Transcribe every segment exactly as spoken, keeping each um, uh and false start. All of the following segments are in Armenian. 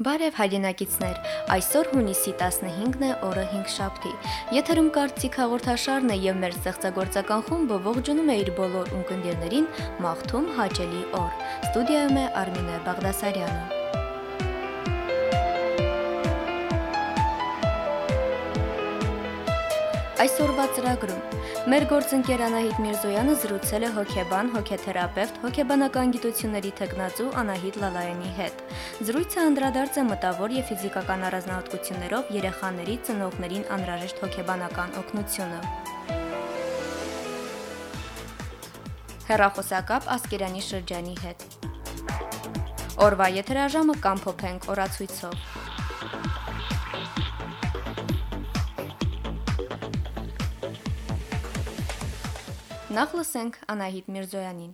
Բարև հայրենակիցներ, այսօր հունիսի տասնհինգն է, օրը հինգշաբթի։ Եթերում կարծիք հաղորդաշարն է եւ մեր ստեղծագործական խումբը ողջունում է իր բոլոր ունկնդիրներին մաղթում հաճելի օր։ Ստուդիայում է Արմինե Բաղդասարյանը։ Այսօրվա ծրագրում մեր գործընկեր Անահիտ Միրզոյանը զրուցել է հոգեբան, հոգեթերապևտ, հոգեբանական գիտությունների թեկնածու Անահիտ Լալայանի հետ։ Զրույցը անդրադարձ է մտավոր եւ ֆիզիկական առանձնահատկություններով երեխաների ծնողներին անհրաժեշտ հոգեբանական օգնությունը։ Հեռախոսակապ Ասկերանի շրջանի հետ։ Օրվա եթերաժամը կամփոփենք օրացույցով։ Նախ լսենք Անահիտ Միրզոյանին։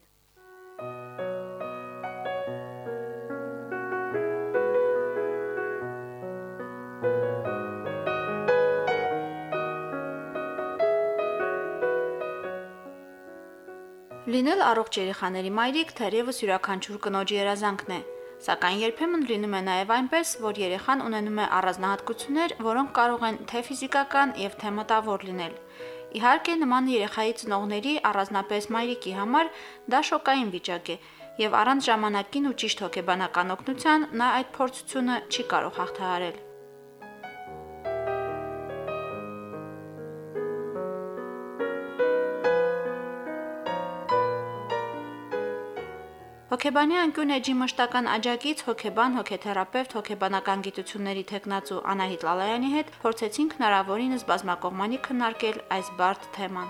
Լինել առողջ երեխաների մայրիկ թերևս յուրաքանչյուր կնոջ երազանքն է, սակայն երբեմն լինում է նաև այնպես, որ երեխան ունենում է առանձնահատկություններ, որոնք կարող են թե ֆիզիկական եւ թե մտավոր լինել։ Իհարկե, նման երեխայի ծնողների, առանձնապես մայրիկի համար դա շոկային վիճակ է, եւ առանց ժամանակին ու ճիշտ հոգեբանական օգնության նա այդ փորձությունը չի կարող հաղթահարել։ Հոգեբանի անկյուն էջի մշտական աջակից հոգեբան, հոգեթերապևտ, հոգեբանական գիտությունների թեկնածու Անահիտ Լալայանի հետ փորձեցինք հնարավորինս բազմակողմանի քննարկել այս բարդ թեման։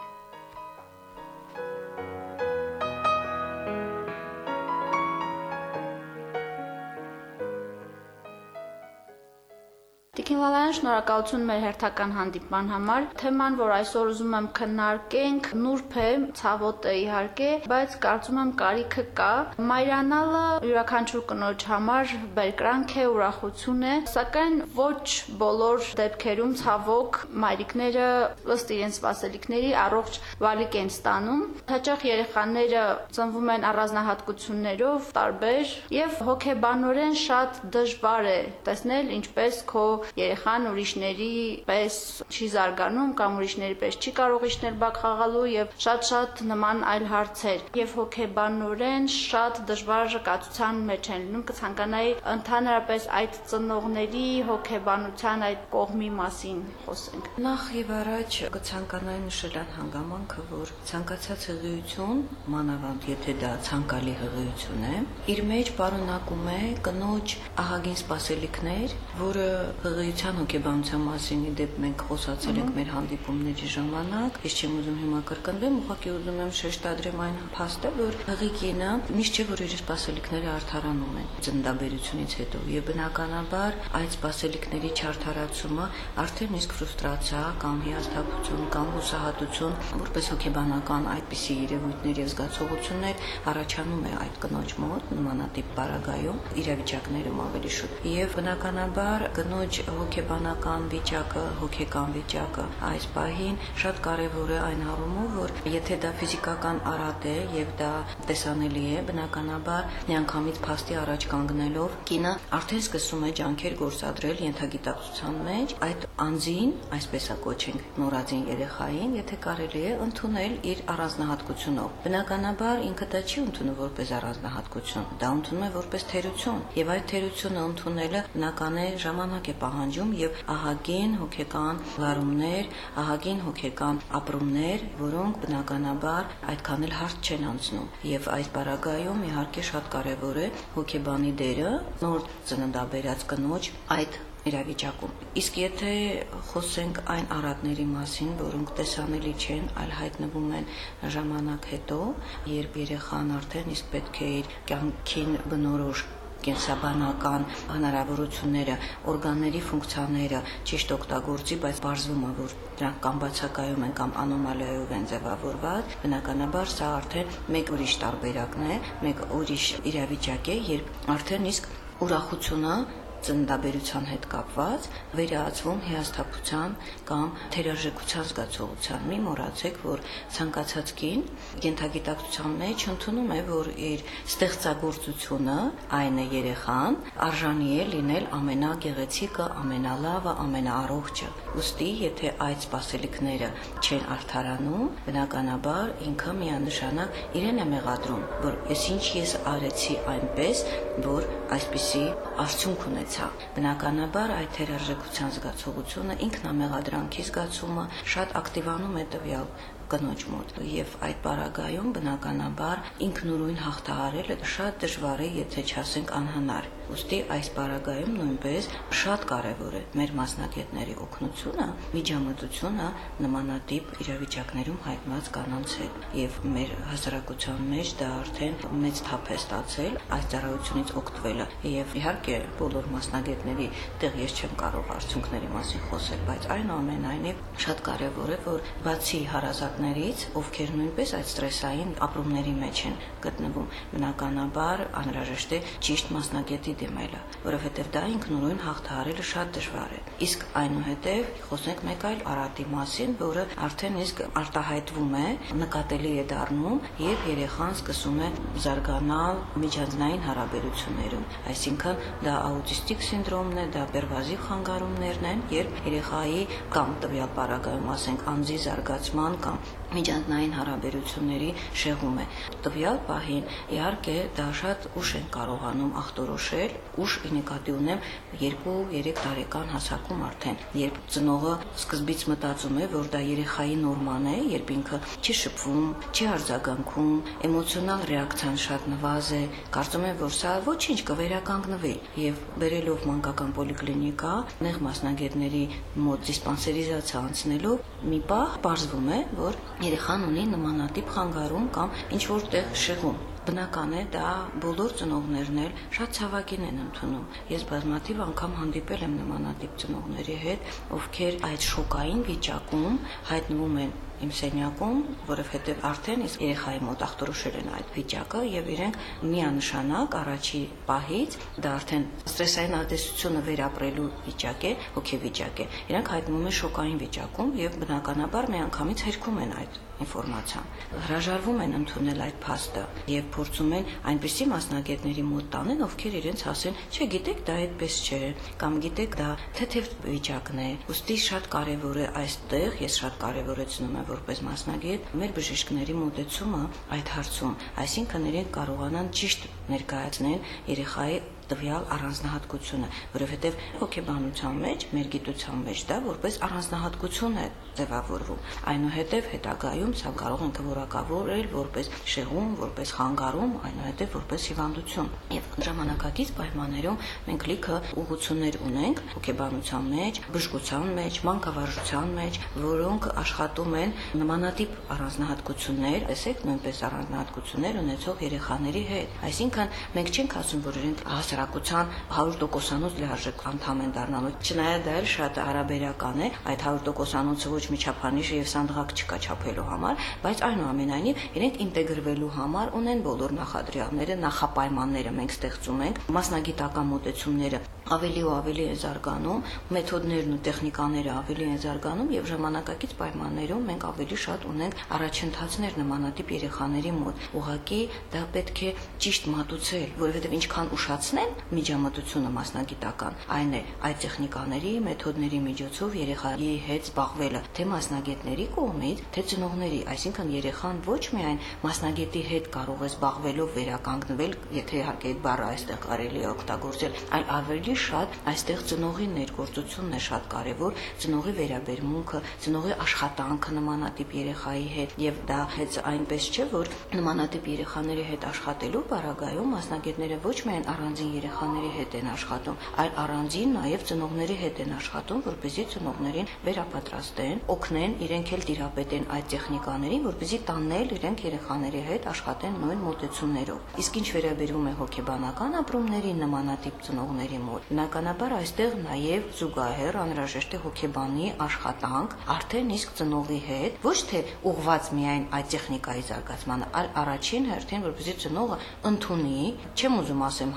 Տիկին Լալայան, շնորհակալություն մեր հերթական հանդիպման համար։ Թեման, որ այսօր ուզում եմ քննարկենք, նուրբ է, ցավոտ է իհարկե, բայց կարծում եմ կարիքը կա։ Մայրանալը յուրաքանչյուր կնոջ համար բերկրանք է, ուրախություն է, սակայն ոչ բոլոր դեպքերում ցավոք մայրիկները ըստ իրենց սպասելիքների առողջ վարիք են ստանում։ Հաճախ երեխաները ծնվում են առանձնահատկություններով տարբեր եւ հոգեբանորեն շատ դժվար է տեսնել ինչպես քո երեխան ուրիշների պես չի զարգանում կամ ուրիշների պես չի կարող իջնել բակ խաղալու եւ շատ-շատ նման այլ հարցեր եւ հոգեբանորեն շատ դժվար կացության մեջ են լինում։ Կցանկանայի ընդհանրապես այդ ծնողների հոգեբանության այդ կողմի մասին խոսենք։ Նախ եւ առաջ կցանկանայի նշել այն հանգամանքը, որ ցանկացած հղիություն, մանավանդ եթե դա ցանկալի հղիություն է, իր մեջ պարունակում է կնոջ ահագին սպասելիքներ, որը հղիության հոգեբանության մասին իդեպ մենք խոսացել ենք մեր հանդիպումների ժամանակ, ես չեմ ուզում հիմա կրկնվեմ, ուղղակի ուզում եմ շեշտադրեմ այն փաստը, որ հղի կինը միշտ չէ որ իր սպասելիքները արդարանում են ծննդաբերությունից հետո եւ բնականաբար այդ սպասելիքների չարդարացումը արդեն իսկ ֆրուստրացիա կամ հիասթափություն կամ հուսահատություն որպես հոգեբանական այդպիսի երևույթներ եւ զգացողություններ առաջանում է այդ կնոջ մոտ նմանատիպ բարագայում իրավիճակներում ավելի շուտ եւ բնականաբար կնոջ հոգեբանական վիճակը, հոգեկան վիճակը այս պահին շատ կարևոր է այն առումով, որ եթե դա ֆիզիկական արատ է եւ դա տեսանելի է, բնականաբար միանգամից փաստի առաջ կանգնելով կինը արդեն սկսում է ջանքեր գործադրել ենթագիտակցության մեջ այդ անձին, այսպես է կոչենք նորածին երեխային, եթե կարելի է ընդունել իր առանձնահատկությունով։ Բնականաբար ինքը դա չի ընդունում որպես առանձնահատկություն, դա ընդունում է որպես թերություն եւ այդ թերությունը ընդունելը բնական է ժամանակ է պահանջում եւ ահագին հոգեկան լարումներ, ահագին հոգեկան ապրումներ, որոնք բնականաբար այդքան էլ հարթ չեն անցնում։ Եվ այս բարագայում իհարկե շատ կարեւոր է հոգեբանի դերը նոր ծննդաբերած կնոջ այդ իրավիճակում։ Իսկ եթե խոսենք այն առատների մասին, որոնք տեսանելի չեն, այլ հայտնվում են ժամանակ հետո, երբ երեխան արդեն իսկ պետք է իր կյանքին բնորոշ կենսաբանական հնարավորությունները, օրգանների ֆունկցիաները ճիշտ օգտագործի, բայց բարձվում է, որ դրանք կամ բացակայում են կամ անոմալիայով են ձևավորված, բնականաբար սա արդեն մեկ ուրիշ տարբերակն է, մեկ ուրիշ իրավիճակ է, երբ արդեն իսկ ուրախությունը ծննդաբերության հետ կապված վերահացվում հիասթափության կամ թերարժեքության զգացողության։ Մի մոռացեք, որ ցանկացած կին կենթագիտակցության մեջ ընդունում է, որ իր ստեղծագործությունը, այն է երեխան, արժանի է լինել ամենագեղեցիկը, ամենալավը, ամենաառողջը։ Ուստի, եթե այդ սպասելիքները չեն արդարանում, բնականաբար ինքը միանշանակ իրեն է մեղադրում, որ ես ինչ ես արեցի այնպես, որ այսպիսի արդյունք ունեցա։ Բնականաբար այդ թերարժեքության զգացողությունը, ինքնամեղադրանքի զգացումը շատ ակտիվանում է տվյալ կնոջ մոտ, եւ այդ պարագայում բնականաբար ինքնուրույն հաղթահարելը շատ դժվար է, եթե չասենք անհնար։ Ուստի այս պարագայում նույնպես շատ կարևոր է մեր մասնագետների օգնությունը, միջամտությունը նմանատիպ իրավիճակներում հայտնված կանանց հետ, եւ մեր հասարակության մեջ դա արդեն մեծ թափ է ստացել այս ծառայությունից օգտվելը, եւ իհարկե բոլոր մասնագետների տեղ ես չեմ կարող արդյունքների մասին խոսել, բայց այնուամենայնիվ շատ կարևոր է, որ բացի հարազատներից, ովքեր նույնպես այդ ստրեսային ապրումների մեջ են գտնվում, բնականաբար անհրաժեշտ է ճիշտ մասնագետի դիմելը, որովհետև դա ինքնուրույն հաղթահարելը շատ դժվար է։ Իսկ այնուհետև խոսենք մեկ այլ արատի մասին, որը արդեն իսկ արտահայտվում է, նկատելի է դառնում, երբ երեխան սկսում է զարգանալ միջանձնային հարաբերություններում։ Այսինքն դա աուտիստիկ սինդրոմն է, դա պերվազիվ խանգարումներն են, երբ երեխայի կամ տվյալ պարագայում ասենք անձի զարգացման կամ միջանձնային հարաբերությունների շեղում է։ Տվյալ պահին իհարկե դա շատ ուշ են կարողանում ախտորոշել, ուշ նկատի ունեմ երկու-երեք տարեկան հասակում արդեն, երբ ծնողը սկզբից մտածում է, որ դա երեխայի նորման է, երբ ինքը չի շփվում, չի արձագանքում, էմոցիոնալ ռեակցիան շատ նվազ է, կարծում եմ, որ սա ոչինչ կվերականգնվի, եւ բերելով մանկական պոլիկլինիկա, նեղ մասնագետների մոտ դիսպանսերիզացիա անցնելով մի պահ պարզվում է, որ երեխան ունի նմանատիպ խանգարում կամ ինչ-որ տեղ շեղում։ Բնական է, դա բոլոր ծնողներն էլ շատ ցավակին են ընդունում։ Ես բազմաթիվ անգամ հանդիպել եմ նմանատիպ ծնողների հետ, ովքեր այդ շոկային վիճակում հայտնվում են իմ սենյակում, որովհետև արդեն իսկ երեխայի մոտ ախտորոշել են այդ վիճակը եւ իրենք միանշանակ առաջի պահից դա արդեն ստրեսային ազդեցությունը վերապրելու վիճակ է, հոգեվիճակ է։ Իրենք հայտնվում են շոկային վիճակում եւ բնականաբար միանգամից հերքում են այդ ինֆորմացիան։ Հրաժարվում են ընդունել այդ փաստը եւ փորձում են այնպիսի մասնագետների մոտ տանել, ովքեր իրենց ասեն, չէ, գիտեք, դա այդպես չէ, կամ գիտեք, դա թեթև վիճակն է։ Ուստի շատ կարեւոր է այստեղ, ես շատ կարեւորեցնում եմ որպես մասնագետ, մեր բժիշկների մոտեցումը այդ հարցում, այսինքն իրենք կարողանան ճիշտ ներկայացնել երեխայի տվյալ առանձնահատկությունը, որովհետև հոգեբանության մեջ, մեր գիտության մեջ դա որպես առանձնահատկություն է ձևավորվում։ Այնուհետև հետագայում սա կարող ենք որակավորել որպես շեղում, որպես խանգարում, այնուհետև որպես հիվանդություն։ Եվ ժամանակակից պայմաններում մենք լիքը ուղղություններ ունենք հոգեբանության մեջ, բժշկության մեջ, մանկավարժության մեջ, որոնք աշխատում են նմանատիպ առանձնահատկություններ, տեսեք, նույնպես առանձնահատկություններ ունեցող երեխաների հետ։ Այսինքն մենք չենք ասում, որ իրենք հասարակության հարյուր տոկոսանոց լիարժեք անդամ են դառնալու։ Չնայած դա էլ շատ հարաբերական է, այդ հարյուր տոկոսանոցը ոչ մի չափանիշ եւ սանդղակ չկա չափելու համար, բայց այնուամենայնիվ իրենք ինտեգրվելու համար ունեն բոլոր նախադրյալները, նախապայմանները մենք ստեղծում ենք, մասնագիտական մոտեցումները ավելի ու ավելի են զարգանում, մեթոդներն ու տեխնիկաները ավելի են զարգանում եւ ժամանակակից պայմաններում մենք ավելի շատ ունենք առաջընթացներ նմանատիպ երեխաների մոտ։ Ուղղակի դա պետք է ճիշտ մատուցել, որովհետեւ ինչքան ուշացնեն միջամտությունը մասնագիտական, այն է այդ տեխնիկաների, մեթոդների միջոցով երեխայի հետ զբաղվելը, թե մասնագետների կողմից, թե ծնողների, այսինքն երեխան ոչ միայն մասնագետի հետ կարող է զբաղվելով վերականգնվել, եթե իհարկե այդ բառը այստեղ կարելի է օգտագործել, այլ ավելի շատ այստեղ ծնողի ներգործությունն է շատ կարևոր, ծնողի վերաբերմունքը, ծնողի աշխատանքը նմանատիպ երեխայի հետ, եւ դա հենց այնպես չէ, որ նմանատիպ երեխաների հետ աշխատելու պարագայում մասնագետները ոչ միայն առանձին երեխաների հետ են աշխատում, այլ առանձին նաեւ ծնողների հետ են աշխատում, որպեսզի ծնողներին վերապատրաստեն, օգնեն, իրենք էլ տիրապետեն այդ տեխնիկաներին, որպեսզի տանել իրենք երեխաների հետ աշխատեն նույն մոտեցումներով։ Իսկ ինչ վերաբերում է հոգեբանական ապրումներին նմանատիպ ծնողների մոտ, բնականաբար այստեղ նաեւ զուգահեռ անհրաժեշտ է հոգեբանի աշխատանք արդեն իսկ ծնողի հետ, ոչ թե ուղղված միայն այդ տեխնիկայի զարգացմանը, այլ առաջին հերթին, որպեսզի ծնողը ընդունի, չեմ ուզում ասեմ համակերպ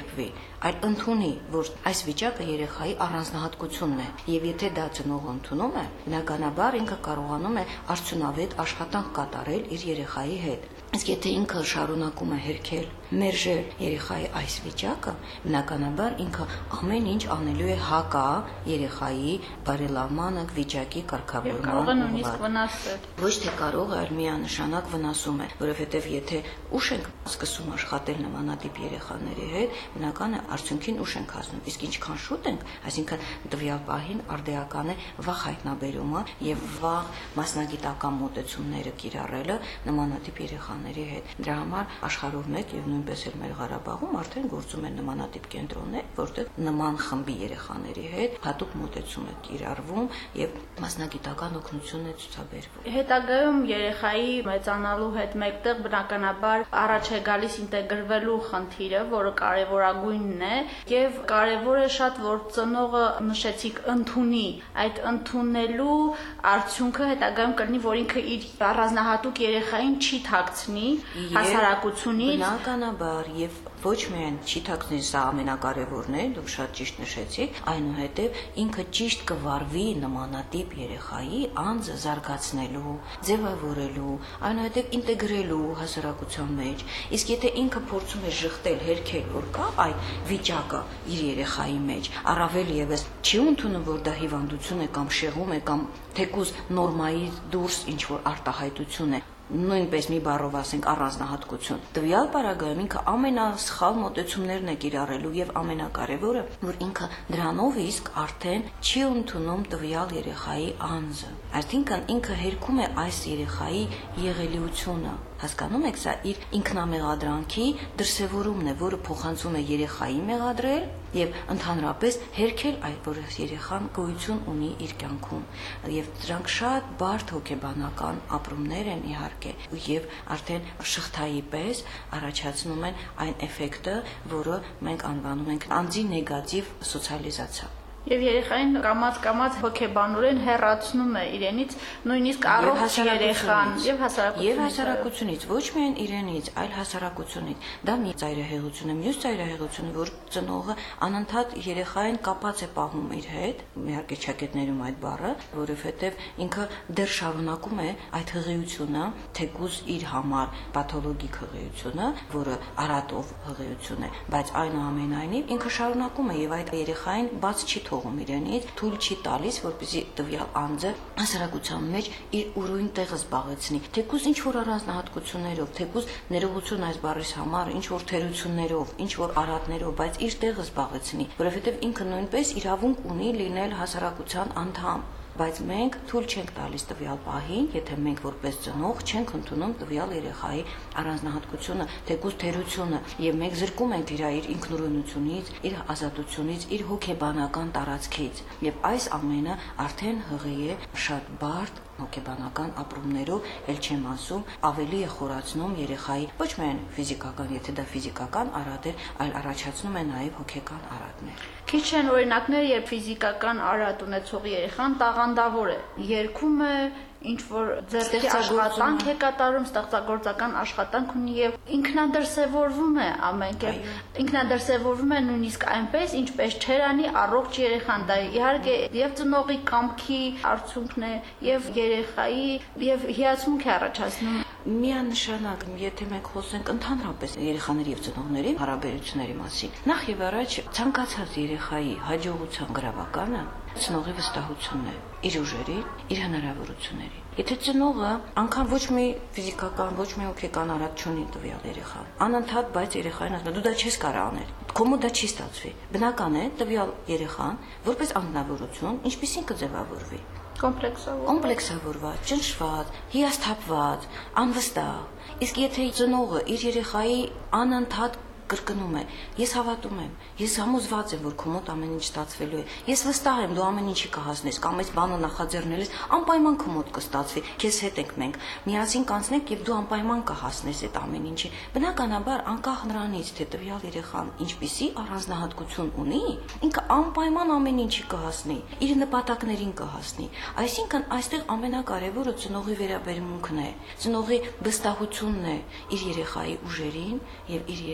չերկվի, այլ ընդունի, որ այս վիճակը երեխայի առանձնահատկությունն է, եւ եթե դա ծնողը ընդունում է, բնականաբար ինքը կարողանում է արդյունավետ աշխատանք կատարել իր երեխայի հետ։ Իսկ եթե ինքը շարունակում է հերքել, մերժել երեխայի այս վիճակը, բնականաբար ինքը ամեն ինչ անելու է հակա երեխայի բարելավմանը, վիճակի կարգավորման։ Կարող է նույնիսկ վնասել։ Ոչ թե կարող է, այլ միանշանակ վնասում է, որովհետև եթե ուշ ենք սկսում աշխատել նմանատիպ երեխաների հետ, բնական է արդյունքին ուշ ենք հասնում։ Իսկ ինչքան շուտ ենք, այսինքն տվյալ պահին արդեական է վաղ հայտնաբերումը եւ վաղ մասնագիտական մոտեցումները կիրառելը նմանատիպ երեխաների հետ։ Դրա համար աշխարհով մեկ եւ նույնպես էլ մեր Ղարաբաղում արդեն գործում են նմանատիպ կենտրոններ, որտեղ նման խմբի երեխաների հետ հատուկ մոտեցում է կիրառվում եւ մասնագիտական օգնություն է ցուցաբերվում։ Հետագայում երեխայի մեծանալու հետ մեկտեղ բնականաբար առաջ է գալիս ինտեգրվելու խնդիրը, որը կարևորագույնն է, եւ կարևոր է շատ, որ ծնողը նշեցիք ընդունի այդ ընդունելու արդյունքը հետագայում կլինի, որ ինքը իր առանձնահատուկ երեխային չի թաքցնի հասարակությունից, բնականաբար եւ ոչ միայն չի թաքցնի, սա ամենակարևորն է, դուք շատ ճիշտ նշեցիք, այնուհետև ինքը ճիշտ կվարվի նմանատիպ երեխայի անձը զարգացնելու, ձևավորելու, այնուհետև ինտեգրելու հասարակության մեջ։ Իսկ եթե ինքը փորձում է շղթել, հերքել, որ կա այդ վիճակը իր երեխայի մեջ, առավել եւս չի ընդունում, որ դա հիվանդություն է կամ շեղում է կամ թեկուզ նորմայից դուրս ինչ որ արտահայտություն է, նույնպես մի բառով ասենք առանձնահատկություն։ Տվյալ պարագայում ինքը ամենասխալ մոտեցումներն է կիրառելու եւ ամենակարևորը, որ ինքը դրանով իսկ արդեն չի ընդունում տվյալ երեխայի անձը։ Այսինքն ինքը հերքում է այս երեխայի եղելիությունը։ Հասկանում եք, սա իր ինքնամեղադրանքի դրսևորումն է, որը փոխանցում է երեխայի մեղադրել եւ ընդհանրապես հերքել այդ որ երեխան գոյություն ունի իր կյանքում եւ դրանք շատ բարդ հոգեբանական ապրումներ են իհարկե եւ արդեն շղթայի պես առաջացնում են այն էֆեկտը, որը մենք անվանում ենք անձի նեգատիվ սոցիալիզացիա։ Եվ երեխային կամած-կամած հոգեբանորեն հեռացնում է իրենից, նույնիսկ առողջ երեխան եւ հասարակությունից։ Եվ հասարակությունից, ոչ միայն իրենից, այլ հասարակությունից։ Դա մի ծայրահեղություն է, մյուս ծայրահեղությունը, որ ծնողը անընդհատ երեխային կապած է պահում իր հետ, իհարկե չակետներում այդ բառը, որովհետեւ ինքը դեռ շարունակում է այդ հղիությունը, թեկուզ իր համար պաթոլոգիկ հղիությունը, որը արատով հղիություն է, բայց այնուամենայնիվ ինքը շարունակում է եւ այդ երեխային բաց չի թողում իրենից, թույլ չի տալիս, որպեսզի տվյալ անձը հասարակության մեջ իր ուրույն տեղը զբաղեցնի։ Թեկուզ ինչ որ առանձնահատկություններով, թեկուզ ներողություն այս բառից համար, ինչ որ թերություններով, ինչ որ արատներով, բայց իր տեղը զբաղեցնի, որովհետև ինքը նույնպես իրավունք ունի լինել հասարակության անդամ։ Բայց մենք թույլ չենք տալիս տվյալ պահին, եթե մենք որպես ծնող չենք ընդունում տվյալ երեխայի առանձնահատկությունը, թեկուզ թերությունը, եւ մենք զրկում ենք իր իր ինքնուրույնությունից, իր ազատությունից, իր հոգեբանական տարածքից։ Եվ այս ամենը արդեն հղի է շատ բարդ հոգեբանական ապրումներով, ել չեմ ասում, ավելի է խորացնում երեխայի ոչ միայն ֆիզիկական, եթե դա ֆիզիկական արատ է, այլ առաջացնում է նաև հոգեկան արատներ։ Քիչ են օրինակներ, երբ ֆիզիկական արատ ունեցող երեխան տաղանդավոր է, երգում է, ինչ որ ձեռքի աշխատանք է կատարում, ստեղծագործական աշխատանք ունի եւ ինքնադրսևորվում է ամեն կերպ, ինքնադրսևորվում է նույնիսկ այնպես, ինչպես չեր անի առողջ երեխան, դա իհարկե եւ ծնողի կամքի արդյունքն է եւ երեխայի եւ հիացմունք է առաջացնում։ Միանշանակ, եթե մենք խոսենք ընդհանրապես երեխաների եւ ծնողների հարաբերությունների մասին, նախ եւ առաջ ցանկացած երեխայի հաջողության գրավականը ծնողի վստահությունն է իր ուժերին, իր հնարավորություններին։ Եթե ծնողը անգամ ոչ մի ֆիզիկական, ոչ մի հոգեկան արատ չունի տվյալ երեխան, անընդհատ բայց երեխային ասում է դու դա չես կարող անել, քո մոտ դա չի ստացվի։ Բնական է տվյալ երեխան որպես անձնավորություն ինչպեսին կձևավորվի։ Կոմպլեքսավոր, կոմպլեքսավորված, ճնշված, հիասթափված, անվստահ։ Իսկ եթե ծնողը իր երեխայի անընդհատ կրկնում է. ես հավատում եմ, ես համոզված եմ, որ քո մոտ ամեն ինչ ստացվելու է, ես վստահ եմ, դու ամեն ինչի կհասնես, կամ այս բանը նախաձեռնել ես, անպայման քո մոտ կստացվի, քեզ հետ ենք մենք, միասին կանցնենք եւ դու անպայման կհասնես այդ ամեն ինչի։ Բնականաբար, անկախ նրանից, թե տվյալ երեխան ինչպիսի առանձնահատկություն ունի, ինքը անպայման ամեն ինչի կհասնի, իր նպատակներին կհասնի։ Այսինքն, այստեղ ամենակարևորը ծնողի վերաբերմունքն է, ծնողի վստահությունն է իր երեխայի ուժերին եւ իր երեխայի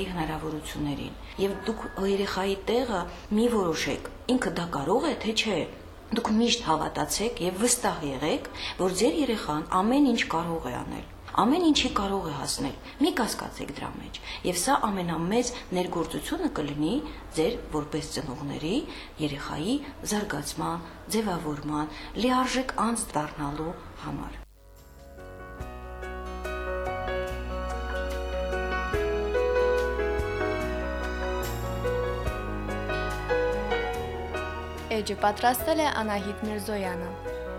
իր հնարավորություններին։ Եվ դուք երեխայի տեղը մի որոշեք, ինքը դա կարող է, թե չէ։ Դուք միշտ հավատացեք եւ վստահ եղեք, որ ձեր երեխան ամեն ինչ կարող է անել, ամեն ինչի կարող է հասնել։ Մի կասկածեք դրա մեջ։ Եվ սա ամենամեծ ներգործությունը կլինի ձեր որպես ծնողների երեխայի զարգացման, ձևավորման, լիարժեք անձ դառնալու համար։ Էջը պատրաստել է Անահիտ Միրզոյանը։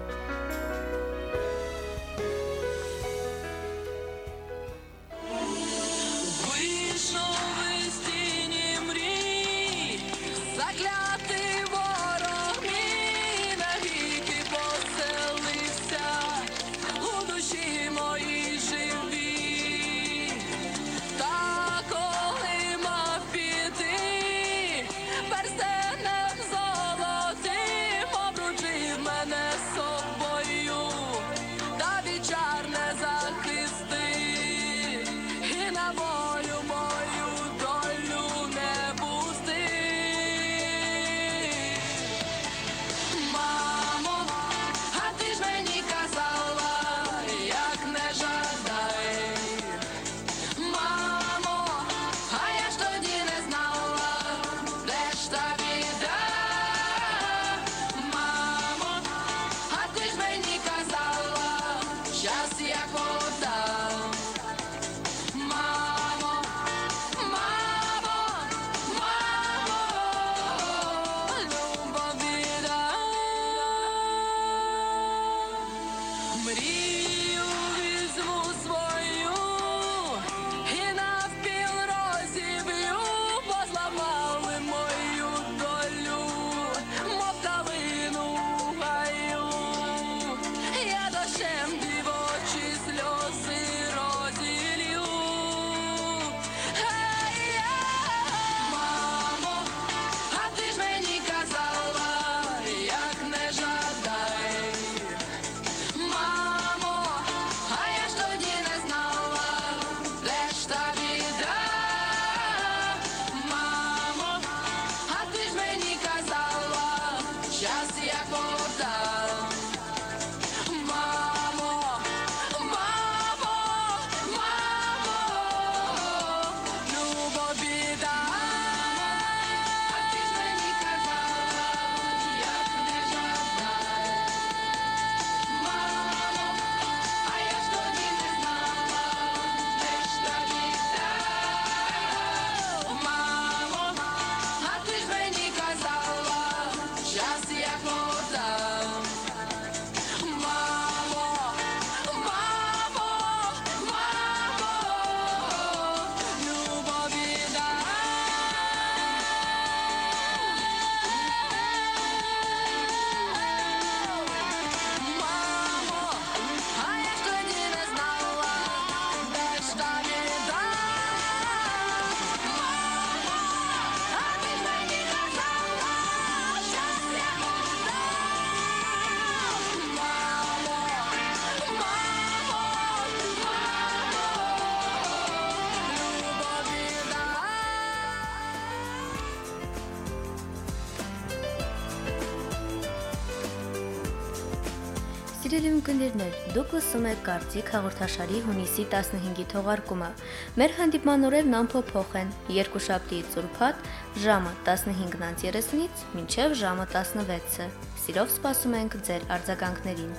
Սիրելի ունկնդիրներ, դուք լսում եք Կարծիք հաղորդաշարի հունիսի տասնհինգի թողարկումը։ Մեր հանդիպման օրերն անփոփոխ են՝ երկուշաբթիից ուրբաթ ժամը տասնհինգից երեսունից մինչև ժամը տասնվեցը։ Սիրով սպասում ենք ձեր արձագանքներին։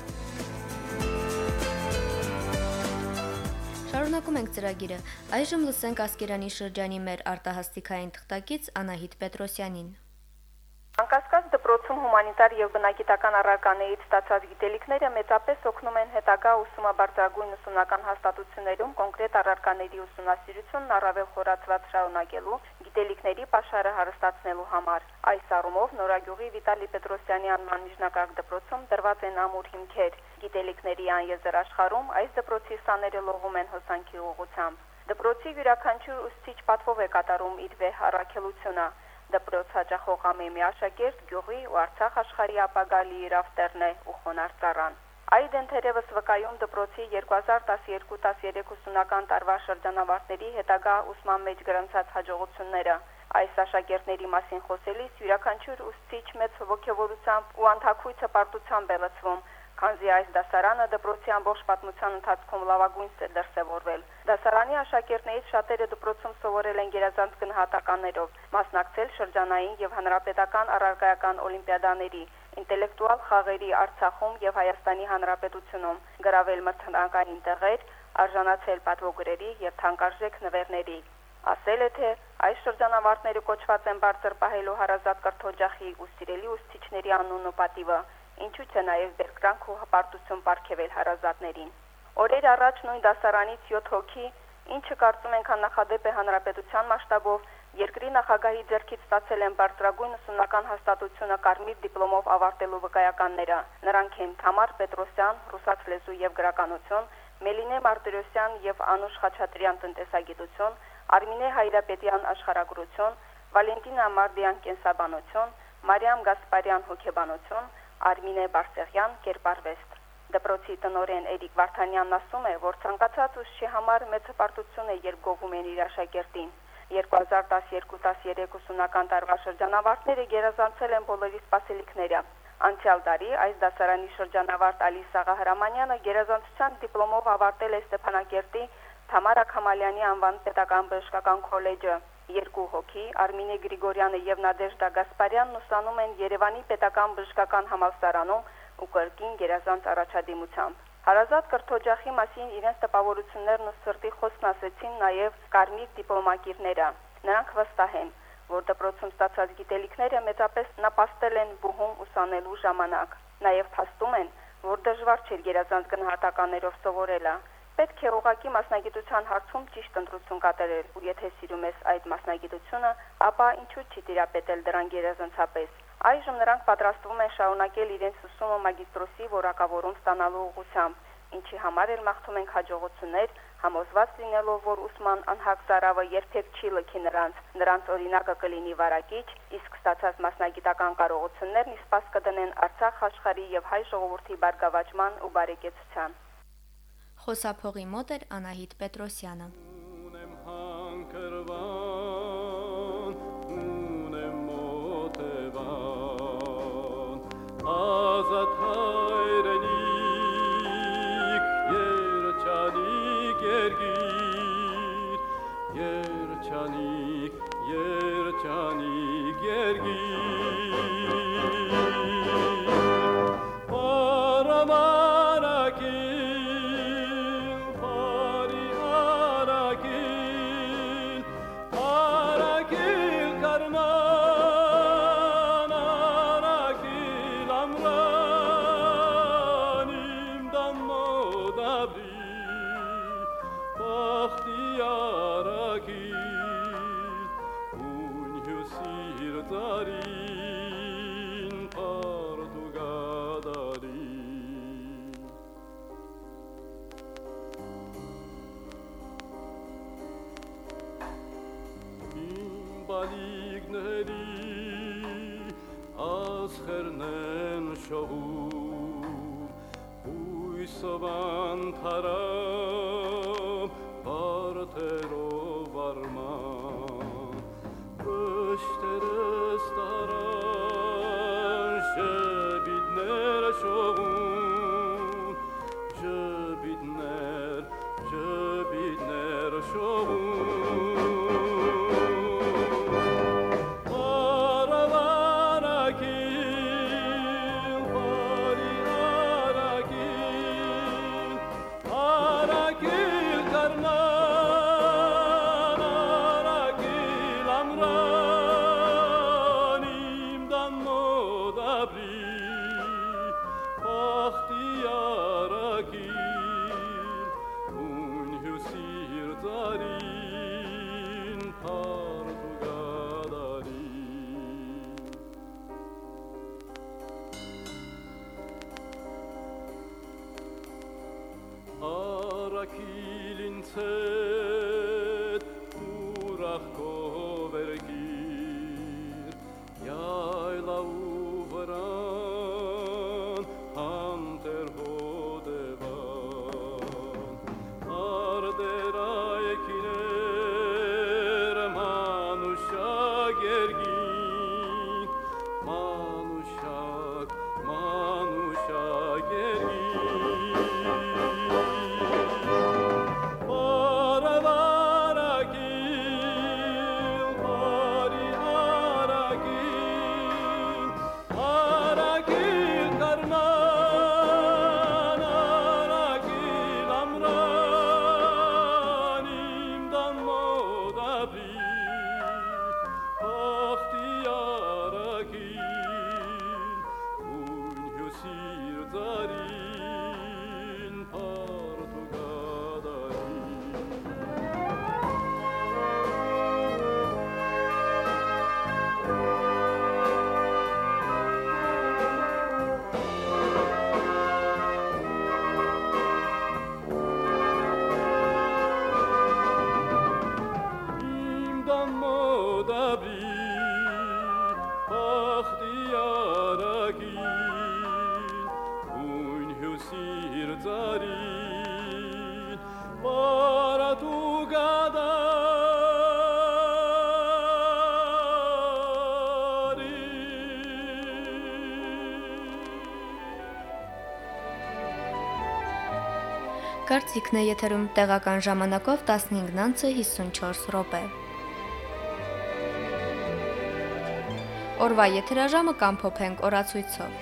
Շարունակում ենք ծրագիրը։ Այժմ լսենք Ասկերանի շրջանի մեր արտահասթիկային թղթակից Անահիտ Պետրոսյանին։ Անկասկած դպրոցում հումանիտար եւ բնագիտական առարկաներից ստացած գիտելիքները մեծապես օգնում են հետագա ուսումնաբարձրագույն ուսումնական հաստատություններում կոնկրետ առարկաների ուսումնասիրությունն առավել խորացված շարունակելու, գիտելիքների պաշարը հարստացնելու համար։ Այս առումով Նորագյուղի Վիտալի Պետրոսյանի անվան միջնակարգ դպրոցում դրված են ամուր հիմքեր։ Գիտելիքների անեզր աշխարհում այս դպրոցի սաները լողում են հոսանքի ուղղությամբ։ Դպրոցի յուրաքանչյուր ուսուցիչ պատվով է կատարում իր վեհ առաքելությունը։ Դպրոց հաճախող ամեն մի աշակերտ գյուղի ու Արցախ աշխարհի ապագա լիիրավ տերն է ու խոնարհ ծառան։ Այդեն թերևս վկայում դպրոցի երկու հազար տասներկու տասներեք ուսումնական տարվա շրջանավարտների հետագա ուսման մեջ գրանցած հաջողությունները։ Այս աշակերտների մասին խոսելիս յուրաքանչյուր ուսուցիչ մեծ ողջավորությամբ ու անթաքույց հպարտությամբ է լցվում, քանզի այս դասարանը դպրոցի ամբողջ պատմության ընթացքում լավագույնս է դրսևորվել։ Դասարանի աշակերտներից շատերը դպրոցում սովորել են գերազանց գնահատականներով, մասնակցել շրջանային եւ հանրապետական առարկայական օլիմպիադաների, ինտելեկտուալ խաղերի Արցախում եւ Հայաստանի Հանրապետությունում, գրավել մրցանակային տեղեր, արժանացել պատվոգրերի եւ թանկարժեք նվերների։ Ասել է, թե այս շրջանավարտները կոչված են բարձր պահելու հարազատ կրթօջախի ու սիրելի ուսուցիչների անունն ու պատիվը, ինչու՞ չէ նաև բերկրանք ու հպարտություն պարգևել հարազատներին։ Օրեր առաջ նույն դասարանից յոթ հոգի, ինչը կարծում ենք աննախադեպ է հանրապետության մասշտաբով, երկրի նախագահի ձեռքից ստացել են բարձրագույն ուսումնական հաստատությունը կարմիր դիպլոմով ավարտելու վկայականները։ Նրանք են Թամար Պետրոսյան, ռուսաց լեզու եւ գրականություն, Մելինե Մարտիրոսյան եւ Անուշ Խաչատրյան տնտեսագիտություն, Արմինե Հայրապետյան աշխարհագրություն, Վալենտինա Մարդյան կենսաբանություն, Մարիամ Գասպարյան հոգեբանություն, Արմինե Բարսեղյան կերպարվեստ։ Դպրոցի տնօրեն Էրիկ Վարդանյանն ասում է, որ ցանկացած ուսուցչի համար մեծ հպարտություն է, երբ գովում են իր աշակերտին։ երկու հազար տասներկու տասներեք ուսումնական տարվա շրջանավարտները գերազանցել են բոլորի սպասելիքները։ Անցյալ տարի այս դասարանի շրջանավարտ Ալի Սաղահրամանյանը գերազանցության դիպլոմով ավարտել է Ստեփանակերտի Թամարա Քամալյանի անվան պետական բժշկական քոլեջը։ Երկու հոգի, Արմինե Գրիգորյանը եւ Նադեժդա Գասպարյանն ուսանում են Երևանի պետական բժշկական համալսարանում ու կրկին գերազանց առաջադիմությամբ։ Հարազատ կրթօջախի մասին իրենց տպավորություններն ու սրտի խոսքն ասեցին նաև կարմիր դիպլոմակիրները։ Նրանք վստահ են, որ դպրոցում ստացած գիտելիքները մեծապես նպաստել են բուհում ուսանելու ժամանակ։ Նաև փաստում են, որ դժվար չէ գերազանց գնահատականներով սովորելը։ Պետք է ուղղակի մասնագիտության հարցում ճիշտ ընտրություն կատարել, ու եթե սիրում ես այդ մասնագիտությունը, ապա ինչու՞ չի տիրապետել դրան գերազանցապես։ Այժմ նրանք պատրաստվում են շարունակել իրենց ուսումը մագիստրոսի որակավորում ստանալու ուղղությամբ, ինչի համար էլ մաղթում ենք հաջողություններ, համոզված լինելով, որ ուսման անհագ ծարավը երբեք չի լքի նրանց, նրանց օրինակը կլինի վարակիչ, իսկ ստացած մասնագիտական կարողություններն իսպաս կդնեն Արցախ աշխարհի եւ հայ ժողովրդի բարգավաճման ու բարեկեցության։ Խոսափողի մոտ էր Անահիտ Պետրոսյանը։ Ազատ հայրենիք, երջանիկ երգիր, երջանիկ, երջանիկ երգիր, պարամարակիր, պարի արակիր, արակիր կարնա, բալիգների ասխերնեն շողում, հույսով անթարամ, բարդերով արման, վշտերս տարան, ժբիդներ շողում, ժբիդներ, ժբիդներ շողում, Ախտի արագիր, ունհյուսիր ծարի, Կարծիքն է եթերում տեղական ժամանակով տասնհինգ հիսունչորս րոպե։ Օրվա եթերաժամը կամփոփենք օրացույցով։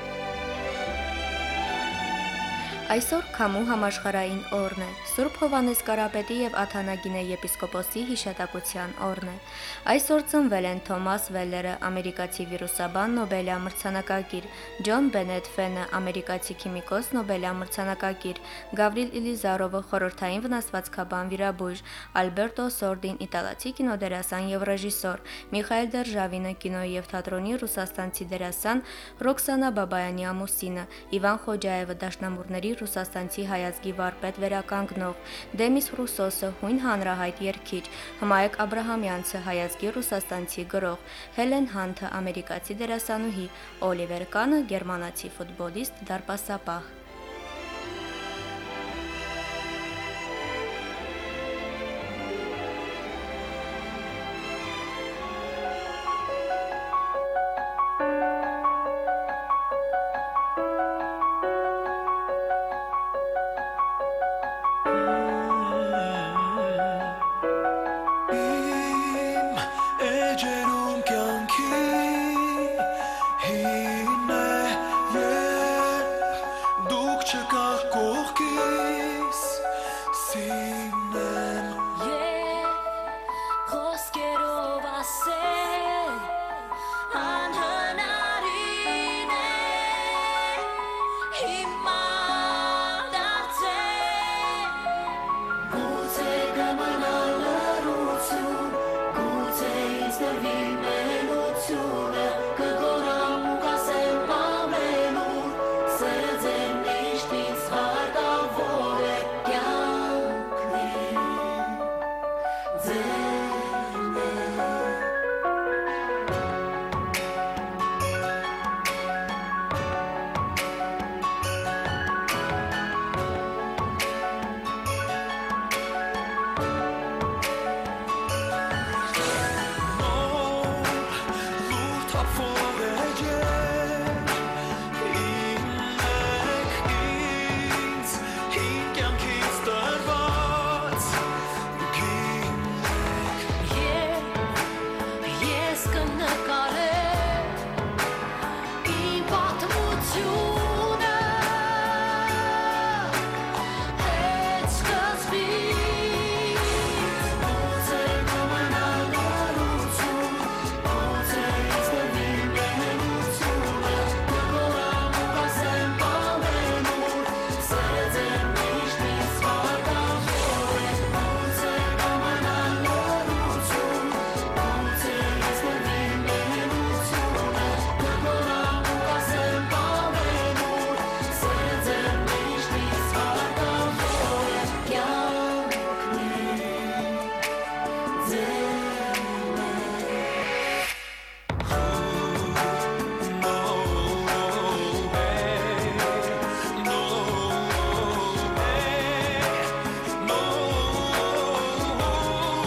Այսօր Քամու համաշխարհային օրն է, Սուրբ Հովհաննես Կարապետի եւ Աթանագինե եպիսկոպոսի հիշատակության օրն է։ Այսօր ծնվել են Թոմաս Վելլերը, ամերիկացի վիրուսաբան, Նոբելյան մրցանակակիր, Ջոն Բենետ Ֆենը, ամերիկացի քիմիկոս, Նոբելյան մրցանակակիր, Գավրիլ Իլիզարովը, խորհրդային վնասվածքաբան վիրաբույժ, Ալբերտո Սորդին, իտալացի կինոդերասան եւ ռեժիսոր, Միխայել Դերժավինը, կինոյի եւ թատրոնի ռուսաստանցի դերասան, Ռոքսանա Բաբայանի ամուսինը, Իվան Խոջաևը, դաշնամուրների ռուսաստանցի հայազգի վարպետ վերականգնող, Դեմիս Ռուսոսը, հույն հանրահայտ երգիչ, Հմայեկ Աբրահամյանցը, հայազգի ռուսաստանցի գրող, Հելեն Հանթը, ամերիկացի դերասանուհի, Օլիվեր Կանը, գերմանացի ֆուտբոլիստ, դարպասապահ։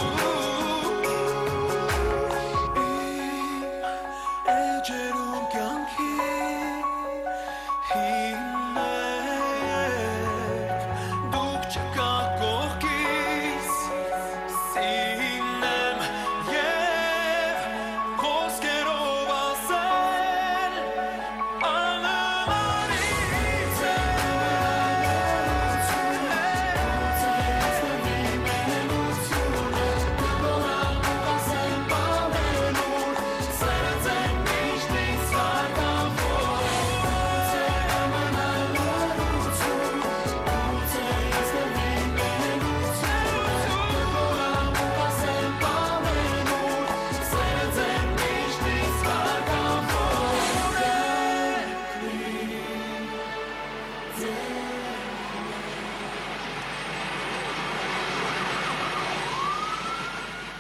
Ջերուն